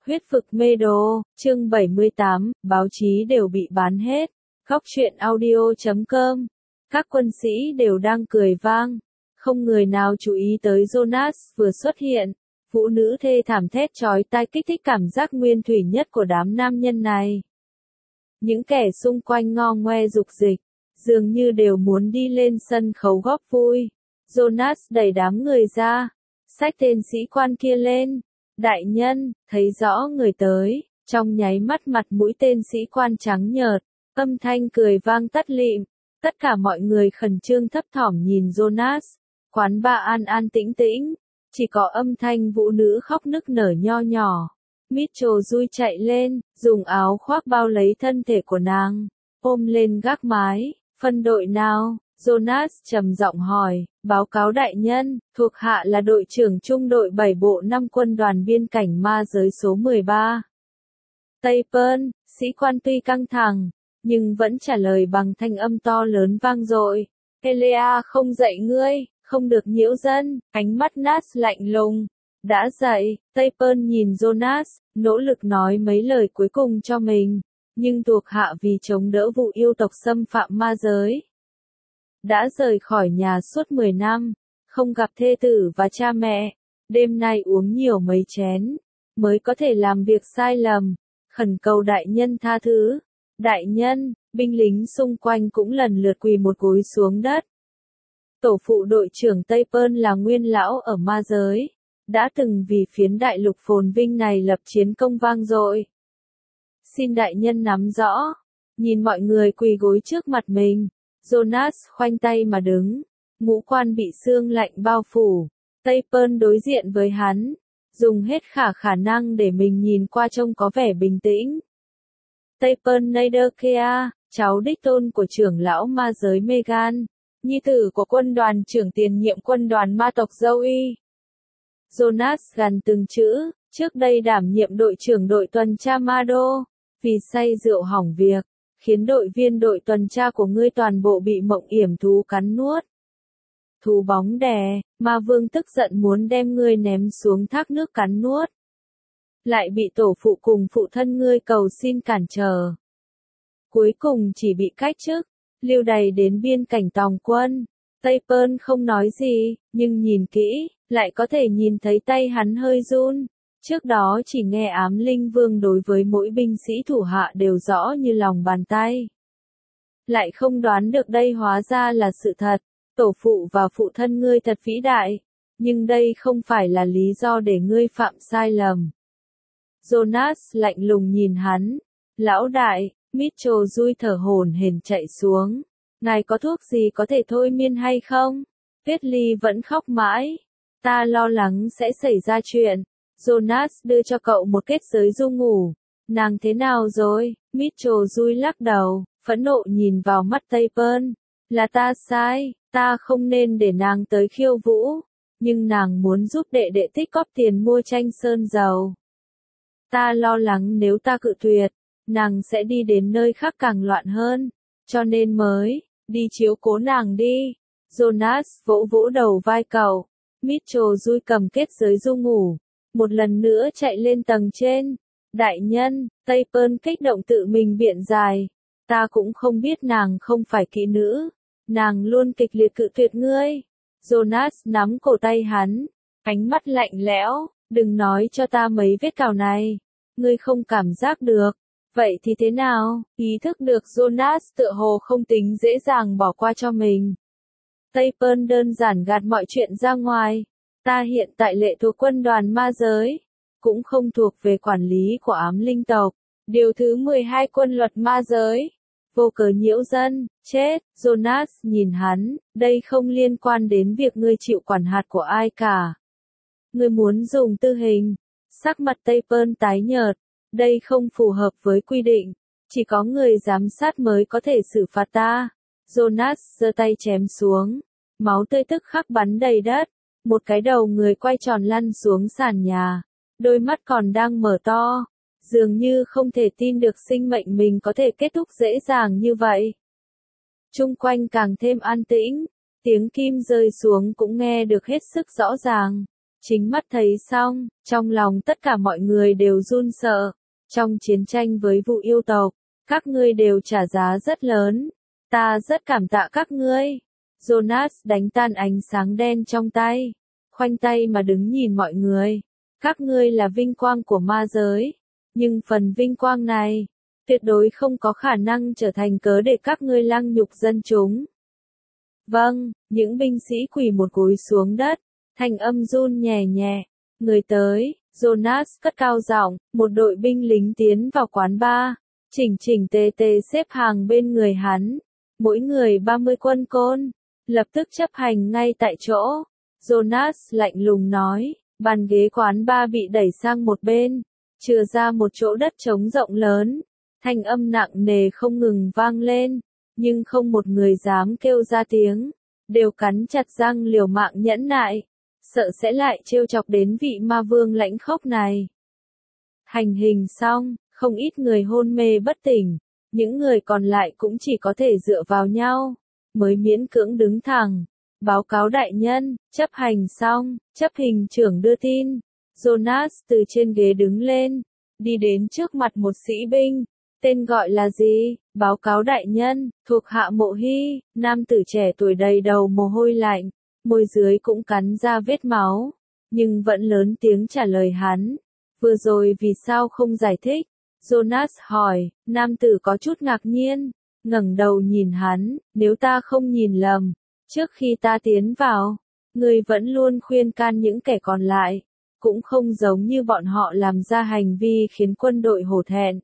Huyết vực mê đồ, chương 78, báo chí đều bị bán hết. Góc truyện audio.com. Các quân sĩ đều đang cười vang. Không người nào chú ý tới Jonas vừa xuất hiện. Phụ nữ thê thảm thét chói tai kích thích cảm giác nguyên thủy nhất của đám nam nhân này. Những kẻ xung quanh ngo ngoe dục dịch, dường như đều muốn đi lên sân khấu góp vui. Jonas đẩy đám người ra, xách tên sĩ quan kia lên. Đại nhân, thấy rõ người tới, trong nháy mắt mặt mũi tên sĩ quan trắng nhợt, âm thanh cười vang tắt lịm. Tất cả mọi người khẩn trương thấp thỏm nhìn Jonas. Quán bar an an tĩnh tĩnh, chỉ có âm thanh vũ nữ khóc nức nở nho nhỏ. Mitchell Dui chạy lên, dùng áo khoác bao lấy thân thể của nàng, ôm lên gác mái. Phân đội nào? Jonas trầm giọng hỏi. Báo cáo đại nhân, thuộc hạ là đội trưởng trung đội 7 bộ 5 quân đoàn biên cảnh ma giới số 13. Tây Pơn, sĩ quan tuy căng thẳng, nhưng vẫn trả lời bằng thanh âm to lớn vang dội. Elea không dạy ngươi, không được nhiễu dân. Ánh mắt Nas lạnh lùng. Đã dậy, Tây Pơn nhìn Jonas, nỗ lực nói mấy lời cuối cùng cho mình, nhưng thuộc hạ vì chống đỡ vụ yêu tộc xâm phạm ma giới. Đã rời khỏi nhà suốt 10 năm, không gặp thê tử và cha mẹ, đêm nay uống nhiều mấy chén, mới có thể làm việc sai lầm, khẩn cầu đại nhân tha thứ. Đại nhân, binh lính xung quanh cũng lần lượt quỳ một gối xuống đất. Tổ phụ đội trưởng Tây Pơn là nguyên lão ở ma giới, đã từng vì phiến đại lục phồn vinh này lập chiến công vang dội. Xin đại nhân nắm rõ, nhìn mọi người quỳ gối trước mặt mình. Jonas khoanh tay mà đứng, ngũ quan bị sương lạnh bao phủ. Tây Pơn đối diện với hắn, dùng hết khả năng để mình nhìn qua trông có vẻ bình tĩnh. Tây Pơn Naderkea, cháu đích tôn của trưởng lão ma giới Megan, nhi tử của quân đoàn trưởng tiền nhiệm quân đoàn ma tộc Zoe. Jonas gằn từng chữ, trước đây đảm nhiệm đội trưởng đội tuần tra Mado, vì say rượu hỏng việc, khiến đội viên đội tuần tra của ngươi toàn bộ bị mộng yểm thú cắn nuốt. Thú bóng đè, ma vương tức giận muốn đem ngươi ném xuống thác nước cắn nuốt. Lại bị tổ phụ cùng phụ thân ngươi cầu xin cản trở. Cuối cùng chỉ bị cách chức, lưu đày đến biên cảnh tòng quân. Tây Pơn không nói gì, nhưng nhìn kỹ, lại có thể nhìn thấy tay hắn hơi run. Trước đó chỉ nghe ám linh vương đối với mỗi binh sĩ thủ hạ đều rõ như lòng bàn tay. Lại không đoán được đây hóa ra là sự thật. Tổ phụ và phụ thân ngươi thật vĩ đại, nhưng đây không phải là lý do để ngươi phạm sai lầm. Jonas lạnh lùng nhìn hắn. Lão đại, Mitchell Dui thở hổn hển chạy xuống. Ngài có thuốc gì có thể thôi miên hay không? Ly vẫn khóc mãi. Ta lo lắng sẽ xảy ra chuyện. Jonas đưa cho cậu một kết giới ru ngủ. Nàng thế nào rồi? Mitchell Dui lắc đầu, phẫn nộ nhìn vào mắt Tây Pơn. Là ta sai, ta không nên để nàng tới khiêu vũ. Nhưng nàng muốn giúp đệ đệ tích góp tiền mua tranh sơn dầu. Ta lo lắng nếu ta cự tuyệt, nàng sẽ đi đến nơi khác càng loạn hơn. Cho nên mới, đi chiếu cố nàng đi. Jonas vỗ vỗ đầu vai cậu. Mitchell Dui cầm kết giới ru ngủ. Một lần nữa chạy lên tầng trên. Đại nhân, Tây Pơn kích động tự mình biện giải. Ta cũng không biết nàng không phải kỹ nữ. Nàng luôn kịch liệt cự tuyệt ngươi. Jonas nắm cổ tay hắn. Ánh mắt lạnh lẽo. Đừng nói cho ta mấy vết cào này. Ngươi không cảm giác được. Vậy thì thế nào? Ý thức được Jonas tựa hồ không tính dễ dàng bỏ qua cho mình. Tây Pơn đơn giản gạt mọi chuyện ra ngoài. Ta hiện tại lệ thuộc quân đoàn ma giới, cũng không thuộc về quản lý của ám linh tộc. Điều thứ 12 quân luật ma giới. Vô cớ nhiễu dân, chết. Jonas nhìn hắn, đây không liên quan đến việc ngươi chịu quản hạt của ai cả. Ngươi muốn dùng tư hình. Sắc mặt Tây Pơn tái nhợt. Đây không phù hợp với quy định. Chỉ có người giám sát mới có thể xử phạt ta. Jonas giơ tay chém xuống. Máu tươi tức khắc bắn đầy đất. Một cái đầu người quay tròn lăn xuống sàn nhà. Đôi mắt còn đang mở to. Dường như không thể tin được sinh mệnh mình có thể kết thúc dễ dàng như vậy. Chung quanh càng thêm an tĩnh. Tiếng kim rơi xuống cũng nghe được hết sức rõ ràng. Chính mắt thấy xong, trong lòng tất cả mọi người đều run sợ. Trong chiến tranh với vụ yêu tộc, các ngươi đều trả giá rất lớn. Ta rất cảm tạ các ngươi. Jonas đánh tan ánh sáng đen trong tay, khoanh tay mà đứng nhìn mọi người. Các ngươi là vinh quang của ma giới, nhưng phần vinh quang này, tuyệt đối không có khả năng trở thành cớ để các ngươi lăng nhục dân chúng. Vâng, những binh sĩ quỳ một gối xuống đất, thanh âm run nhẹ nhẹ. Người tới, Jonas cất cao giọng, một đội binh lính tiến vào quán bar, chỉnh chỉnh tề tề xếp hàng bên người hắn, mỗi người 30 quân côn, lập tức chấp hành ngay tại chỗ. Jonas lạnh lùng nói, bàn ghế quán bar bị đẩy sang một bên, chừa ra một chỗ đất trống rộng lớn, thanh âm nặng nề không ngừng vang lên, nhưng không một người dám kêu ra tiếng, đều cắn chặt răng liều mạng nhẫn nại, sợ sẽ lại trêu chọc đến vị ma vương lãnh khốc này. Hành hình xong, không ít người hôn mê bất tỉnh, những người còn lại cũng chỉ có thể dựa vào nhau, mới miễn cưỡng đứng thẳng. Báo cáo đại nhân, chấp hành xong, chấp hình trưởng đưa tin. Jonas từ trên ghế đứng lên, đi đến trước mặt một sĩ binh. Tên gọi là gì? Báo cáo đại nhân, thuộc hạ Mộ Hy, nam tử trẻ tuổi đầy đầu mồ hôi lạnh, môi dưới cũng cắn ra vết máu, nhưng vẫn lớn tiếng trả lời hắn. Vừa rồi vì sao không giải thích? Jonas hỏi, nam tử có chút ngạc nhiên, ngẩng đầu nhìn hắn, nếu ta không nhìn lầm, trước khi ta tiến vào, ngươi vẫn luôn khuyên can những kẻ còn lại, cũng không giống như bọn họ làm ra hành vi khiến quân đội hổ thẹn.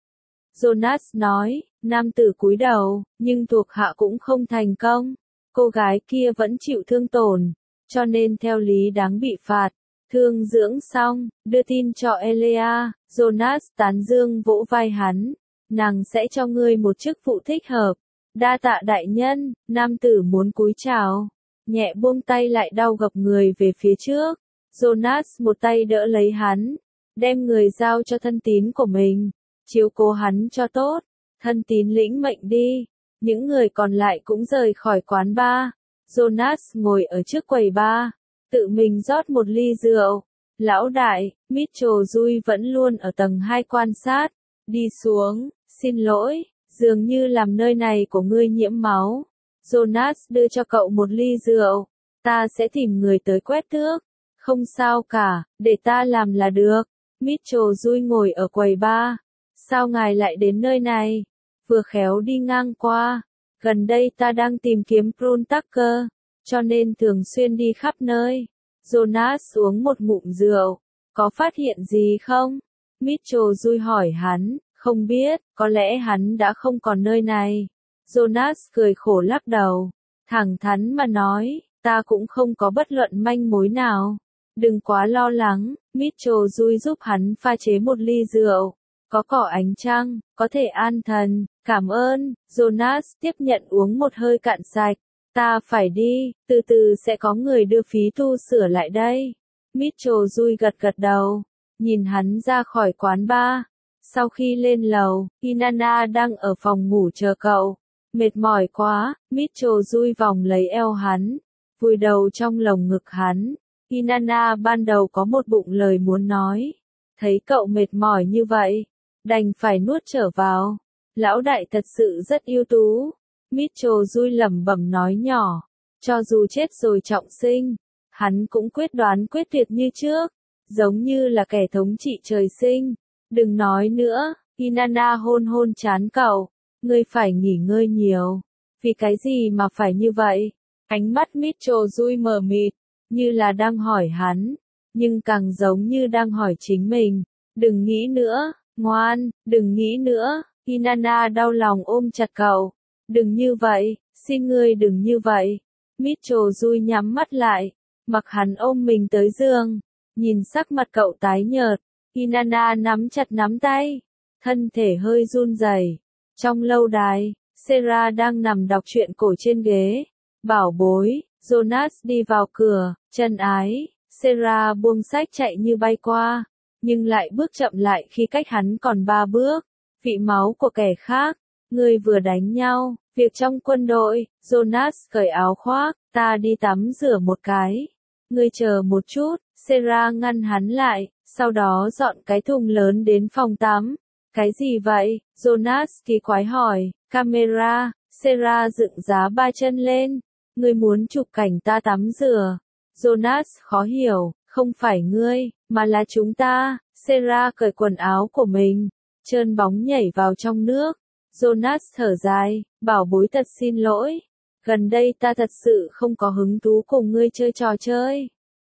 Jonas nói, nam tử cúi đầu, nhưng thuộc hạ cũng không thành công. Cô gái kia vẫn chịu thương tổn, cho nên theo lý đáng bị phạt. Thương dưỡng xong, đưa tin cho Elia. Jonas tán dương vỗ vai hắn. Nàng sẽ cho ngươi một chức vụ thích hợp. Đa tạ đại nhân, nam tử muốn cúi chào. Nhẹ buông tay lại đau gập người về phía trước. Jonas một tay đỡ lấy hắn, đem người giao cho thân tín của mình. Chiếu cố hắn cho tốt, thân tín lĩnh mệnh đi. Những người còn lại cũng rời khỏi quán bar. Jonas ngồi ở trước quầy bar, tự mình rót một ly rượu. Lão đại, Mitchell Dui vẫn luôn ở tầng 2 quan sát. Đi xuống, xin lỗi, dường như làm nơi này của ngươi nhiễm máu. Jonas đưa cho cậu một ly rượu. Ta sẽ tìm người tới quét tước. Không sao cả, để ta làm là được. Mitchell Dui ngồi ở quầy bar. Sao ngài lại đến nơi này? Vừa khéo đi ngang qua. Gần đây ta đang tìm kiếm Prune Tucker, cho nên thường xuyên đi khắp nơi. Jonas uống một ngụm rượu. Có phát hiện gì không? Mitchell Dui hỏi hắn. Không biết, có lẽ hắn đã không còn nơi này. Jonas cười khổ lắc đầu. Thẳng thắn mà nói, ta cũng không có bất luận manh mối nào. Đừng quá lo lắng, Mitchell Dui giúp hắn pha chế một ly rượu. Có cỏ ánh trăng, có thể an thần, cảm ơn. Jonas tiếp nhận uống một hơi cạn sạch. Ta phải đi, từ từ sẽ có người đưa phí tu sửa lại đây. Mitchell Dui gật gật đầu, nhìn hắn ra khỏi quán bar. Sau khi lên lầu, Inanna đang ở phòng ngủ chờ cậu. Mệt mỏi quá, Mitchell Dui vòng lấy eo hắn, vùi đầu trong lồng ngực hắn. Inanna ban đầu có một bụng lời muốn nói. Thấy cậu mệt mỏi như vậy, đành phải nuốt trở vào. Lão đại thật sự rất ưu tú. Mitchell Dui lẩm bẩm nói nhỏ. Cho dù chết rồi trọng sinh, hắn cũng quyết đoán quyết tuyệt như trước, giống như là kẻ thống trị trời sinh. Đừng nói nữa, Inanna hôn hôn trán cậu. Ngươi phải nghỉ ngơi nhiều. Vì cái gì mà phải như vậy? Ánh mắt Mitchell Dui mờ mịt, như là đang hỏi hắn, nhưng càng giống như đang hỏi chính mình. Đừng nghĩ nữa, ngoan, đừng nghĩ nữa. Inanna đau lòng ôm chặt cậu. Đừng như vậy, xin ngươi đừng như vậy. Mitchell Dui nhắm mắt lại, mặc hắn ôm mình tới giường. Nhìn sắc mặt cậu tái nhợt, Inanna nắm chặt nắm tay, thân thể hơi run rẩy. Trong lâu đài, Sarah đang nằm đọc truyện cổ trên ghế. Bảo bối, Jonas đi vào cửa, chân ái. Sarah buông sách chạy như bay qua, nhưng lại bước chậm lại khi cách hắn còn 3 bước. Vị máu của kẻ khác, ngươi vừa đánh nhau, việc trong quân đội. Jonas cởi áo khoác, ta đi tắm rửa một cái. Ngươi chờ một chút, Sarah ngăn hắn lại, sau đó dọn cái thùng lớn đến phòng tắm. Cái gì vậy? Jonas kỳ quái hỏi. Camera. Sarah dựng giá ba chân lên. Ngươi muốn chụp cảnh ta tắm rửa. Jonas khó hiểu, không phải ngươi, mà là chúng ta. Sarah cởi quần áo của mình, trơn bóng nhảy vào trong nước. Jonas thở dài, bảo bối thật xin lỗi. Gần đây ta thật sự không có hứng thú cùng ngươi chơi trò chơi.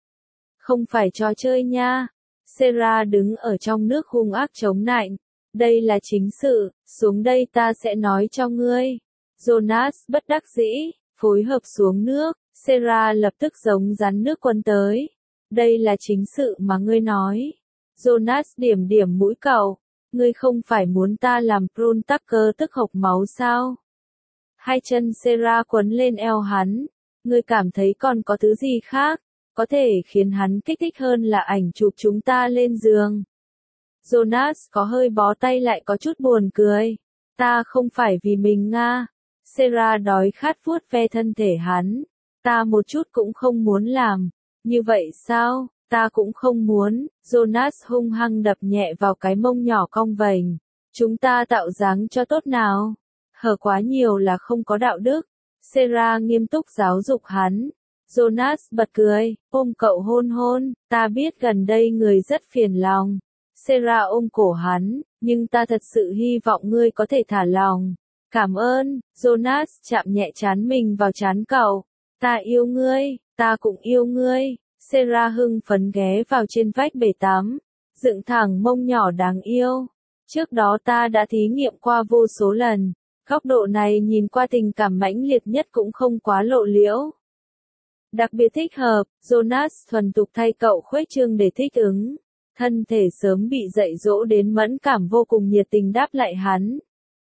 Không phải trò chơi nha. Sarah đứng ở trong nước hung ác chống nạnh. Đây là chính sự, xuống đây ta sẽ nói cho ngươi. Jonas bất đắc dĩ, phối hợp xuống nước. Sarah lập tức giống rắn nước quân tới. Đây là chính sự mà ngươi nói. Jonas điểm điểm mũi cậu. Ngươi không phải muốn ta làm prune tucker tức hộc máu sao? Hai chân Sarah quấn lên eo hắn. Ngươi cảm thấy còn có thứ gì khác, có thể khiến hắn kích thích hơn là ảnh chụp chúng ta lên giường. Jonas có hơi bó tay lại có chút buồn cười. Ta không phải vì mình nga. Sarah đói khát vuốt ve thân thể hắn. Ta một chút cũng không muốn làm. Như vậy sao? Ta cũng không muốn. Jonas hung hăng đập nhẹ vào cái mông nhỏ cong vênh. Chúng ta tạo dáng cho tốt nào. Hở quá nhiều là không có đạo đức. Sarah nghiêm túc giáo dục hắn. Jonas bật cười, ôm cậu hôn hôn. Ta biết gần đây người rất phiền lòng. Sarah ôm cổ hắn, nhưng ta thật sự hy vọng ngươi có thể thả lòng. Cảm ơn. Jonas chạm nhẹ trán mình vào trán cậu. Ta yêu ngươi, ta cũng yêu ngươi. Sarah hưng phấn ghé vào trên vách bể tắm, dựng thẳng mông nhỏ đáng yêu. Trước đó ta đã thí nghiệm qua vô số lần. Góc độ này nhìn qua tình cảm mãnh liệt nhất cũng không quá lộ liễu. Đặc biệt thích hợp, Jonas thuần thục thay cậu khuếch trương để thích ứng. Thân thể sớm bị dạy dỗ đến mẫn cảm vô cùng nhiệt tình đáp lại hắn.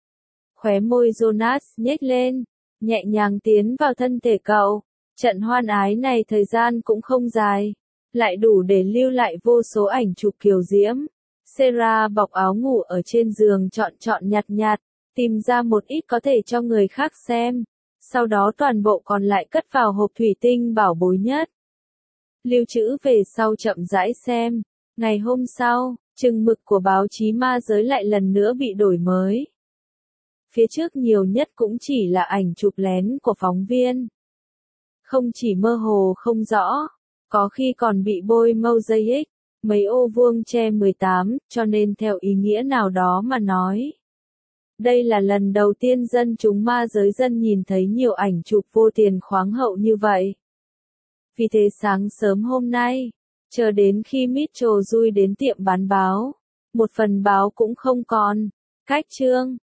Khóe môi Jonas nhếch lên, nhẹ nhàng tiến vào thân thể cậu. Trận hoan ái này thời gian cũng không dài, lại đủ để lưu lại vô số ảnh chụp kiều diễm. Sarah bọc áo ngủ ở trên giường chọn nhặt nhặt, tìm ra một ít có thể cho người khác xem. Sau đó toàn bộ còn lại cất vào hộp thủy tinh bảo bối nhất. Lưu trữ về sau chậm rãi xem. Ngày hôm sau, chừng mực của báo chí ma giới lại lần nữa bị đổi mới. Phía trước nhiều nhất cũng chỉ là ảnh chụp lén của phóng viên. Không chỉ mơ hồ không rõ, có khi còn bị bôi mosaic, mấy ô vuông che 18, cho nên theo ý nghĩa nào đó mà nói. Đây là lần đầu tiên dân chúng ma giới dân nhìn thấy nhiều ảnh chụp vô tiền khoáng hậu như vậy. Vì thế sáng sớm hôm nay, chờ đến khi Mitchell Dui đến tiệm bán báo, một phần báo cũng không còn. Cách chương